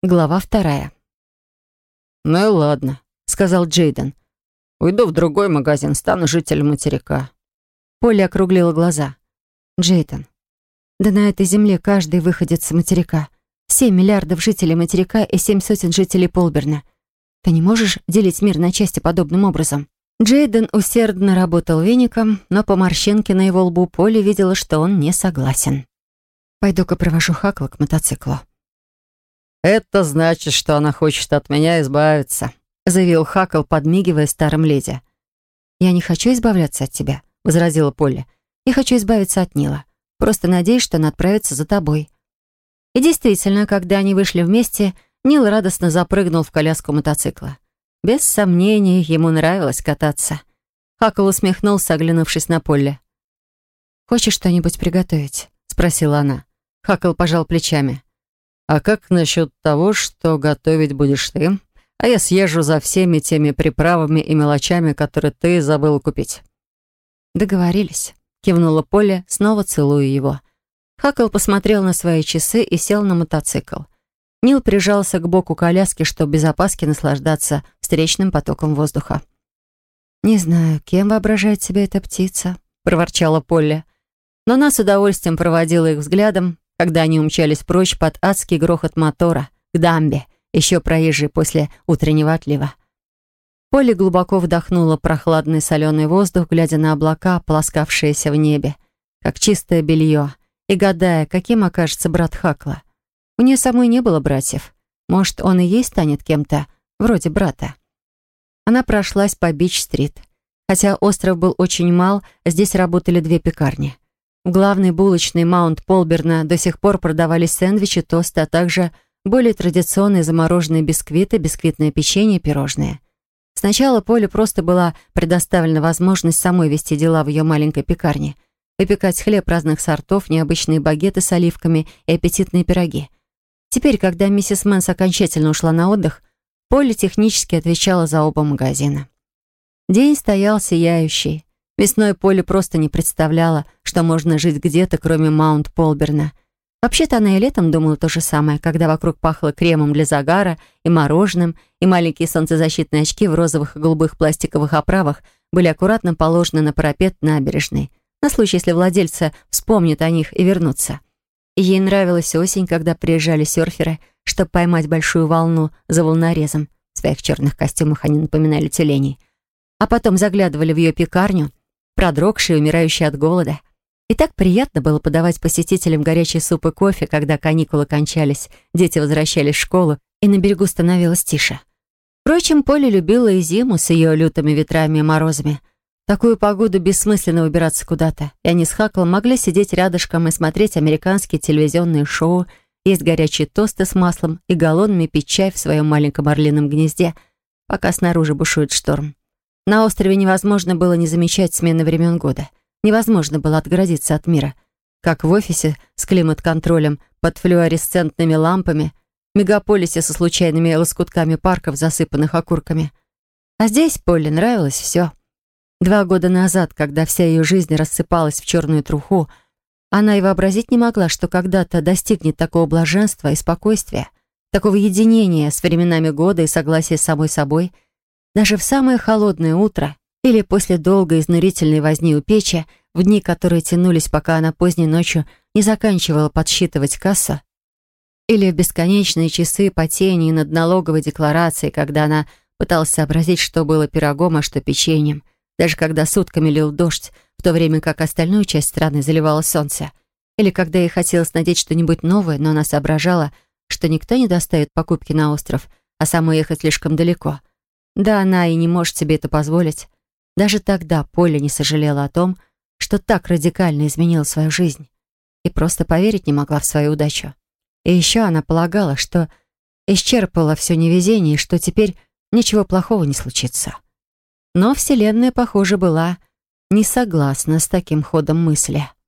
Глава 2. «Ну и ладно», — сказал Джейден. «Уйду в другой магазин, стану жителем материка». Полли округлила глаза. «Джейден, да на этой земле каждый выходит с материка. 7 миллиардов жителей материка и 7 сотен жителей Полберна. Ты не можешь делить мир на части подобным образом?» Джейден усердно работал веником, но по морщинке на его лбу Полли видела, что он не согласен. «Пойду-ка провожу Хакла к мотоциклу». «Это значит, что она хочет от меня избавиться», — заявил Хакл, подмигивая старым леди. «Я не хочу избавляться от тебя», — возразила Полли. «Я хочу избавиться от Нила. Просто надеюсь, что он отправится за тобой». И действительно, когда они вышли вместе, Нил радостно запрыгнул в коляску мотоцикла. Без сомнений, ему нравилось кататься. Хакл усмехнулся, оглянувшись на Полли. «Хочешь что-нибудь приготовить?» — спросила она. Хакл пожал плечами. «А как насчет того, что готовить будешь ты? А я съезжу за всеми теми приправами и мелочами, которые ты забыла купить». «Договорились», — кивнула Полли, снова целуя его. Хакл посмотрел на свои часы и сел на мотоцикл. Нил прижался к боку коляски, чтобы без опаски наслаждаться встречным потоком воздуха. «Не знаю, кем воображает себя эта птица», — проворчала Полли. Но она с удовольствием проводила их взглядом, когда они умчались прочь под адский грохот мотора, к дамбе, еще проезжей после утреннего отлива. Полли глубоко вдохнула прохладный соленый воздух, глядя на облака, полоскавшиеся в небе, как чистое белье, и гадая, каким окажется брат Хакла. У нее самой не было братьев. Может, он и ей станет кем-то, вроде брата. Она прошлась по Бич-стрит. Хотя остров был очень мал, здесь работали 2 пекарни. В главной булочной Маунт-Полберна до сих пор продавались сэндвичи, тосты, а также более традиционные замороженные бисквиты, бисквитное печенье и пирожные. Сначала Поле просто была предоставлена возможность самой вести дела в ее маленькой пекарне, выпекать хлеб разных сортов, необычные багеты с оливками и аппетитные пироги. Теперь, когда миссис Мэнс окончательно ушла на отдых, Полли технически отвечала за оба магазина. День стоял сияющий. Весной Полли просто не представляла, что можно жить где-то, кроме Маунт-Полберна. Вообще-то она и летом думала то же самое, когда вокруг пахло кремом для загара и мороженым, и маленькие солнцезащитные очки в розовых и голубых пластиковых оправах были аккуратно положены на парапет набережной, на случай, если владельцы вспомнят о них и вернутся. И ей нравилась осень, когда приезжали серферы, чтобы поймать большую волну за волнорезом. В своих черных костюмах они напоминали тюленей. А потом заглядывали в ее пекарню, продрогшие, умирающие от голода. И так приятно было подавать посетителям горячий суп и кофе, когда каникулы кончались, дети возвращались в школу, и на берегу становилось тише. Впрочем, Полли любила и зиму с ее лютыми ветрами и морозами. В такую погоду бессмысленно выбираться куда-то, и они с Хаклом могли сидеть рядышком и смотреть американские телевизионные шоу, есть горячие тосты с маслом и галлонами пить чай в своем маленьком орлином гнезде, пока снаружи бушует шторм. На острове невозможно было не замечать смены времен года. Невозможно было отгородиться от мира. Как в офисе с климат-контролем, под флуоресцентными лампами, в мегаполисе со случайными лоскутками парков, засыпанных окурками. А здесь Полли нравилось все. 2 года назад, когда вся ее жизнь рассыпалась в черную труху, она и вообразить не могла, что когда-то достигнет такого блаженства и спокойствия, такого единения с временами года и согласия с самой собой. Даже в самое холодное утро или после долгой изнурительной возни у печи, в дни, которые тянулись, пока она поздней ночью не заканчивала подсчитывать кассу, или в бесконечные часы потений над налоговой декларацией, когда она пыталась сообразить, что было пирогом, а что печеньем, даже когда сутками лил дождь, в то время как остальную часть страны заливало солнце, или когда ей хотелось надеть что-нибудь новое, но она соображала, что никто не доставит покупки на остров, а самой ехать слишком далеко. Да, она и не может себе это позволить. Даже тогда Полли не сожалела о том, что так радикально изменила свою жизнь, и просто поверить не могла в свою удачу. И еще она полагала, что исчерпала все невезение, и что теперь ничего плохого не случится. Но Вселенная, похоже, была не согласна с таким ходом мысли.